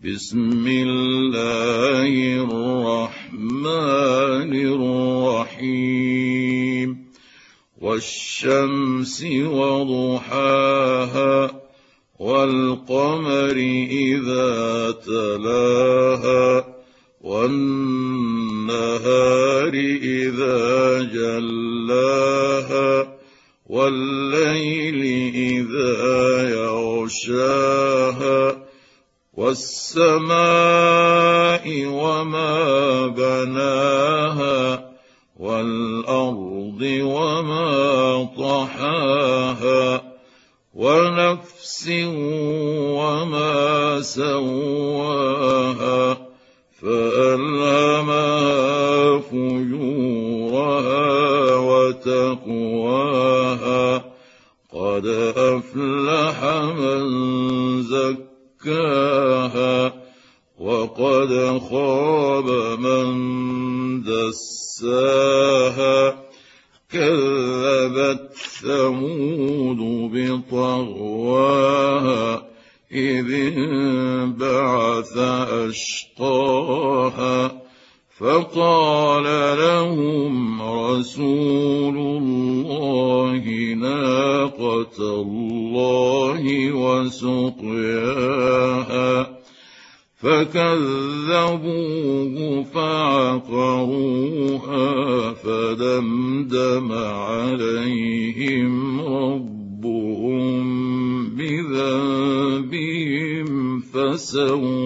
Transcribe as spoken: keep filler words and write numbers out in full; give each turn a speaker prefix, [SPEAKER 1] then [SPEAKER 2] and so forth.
[SPEAKER 1] بسم الله الرحمن الرحيم والشمس وضحاها والقمر إذا تلاها والنهار إذا جلاها والليل إذا يغشاها والسماء وما بناها والأرض وما طحاها ونفس وما سواها فألهمها فجورها وتقواها قد أفلح من زكاها وقد خاب من دساها كذبت ثمود بطغواها إذ انبعث أشقاها فقال لهم رسول الله ناقة الله وسقياها فكذبوه فعقروها فدمدم عليهم ربهم بذنبهم فسواها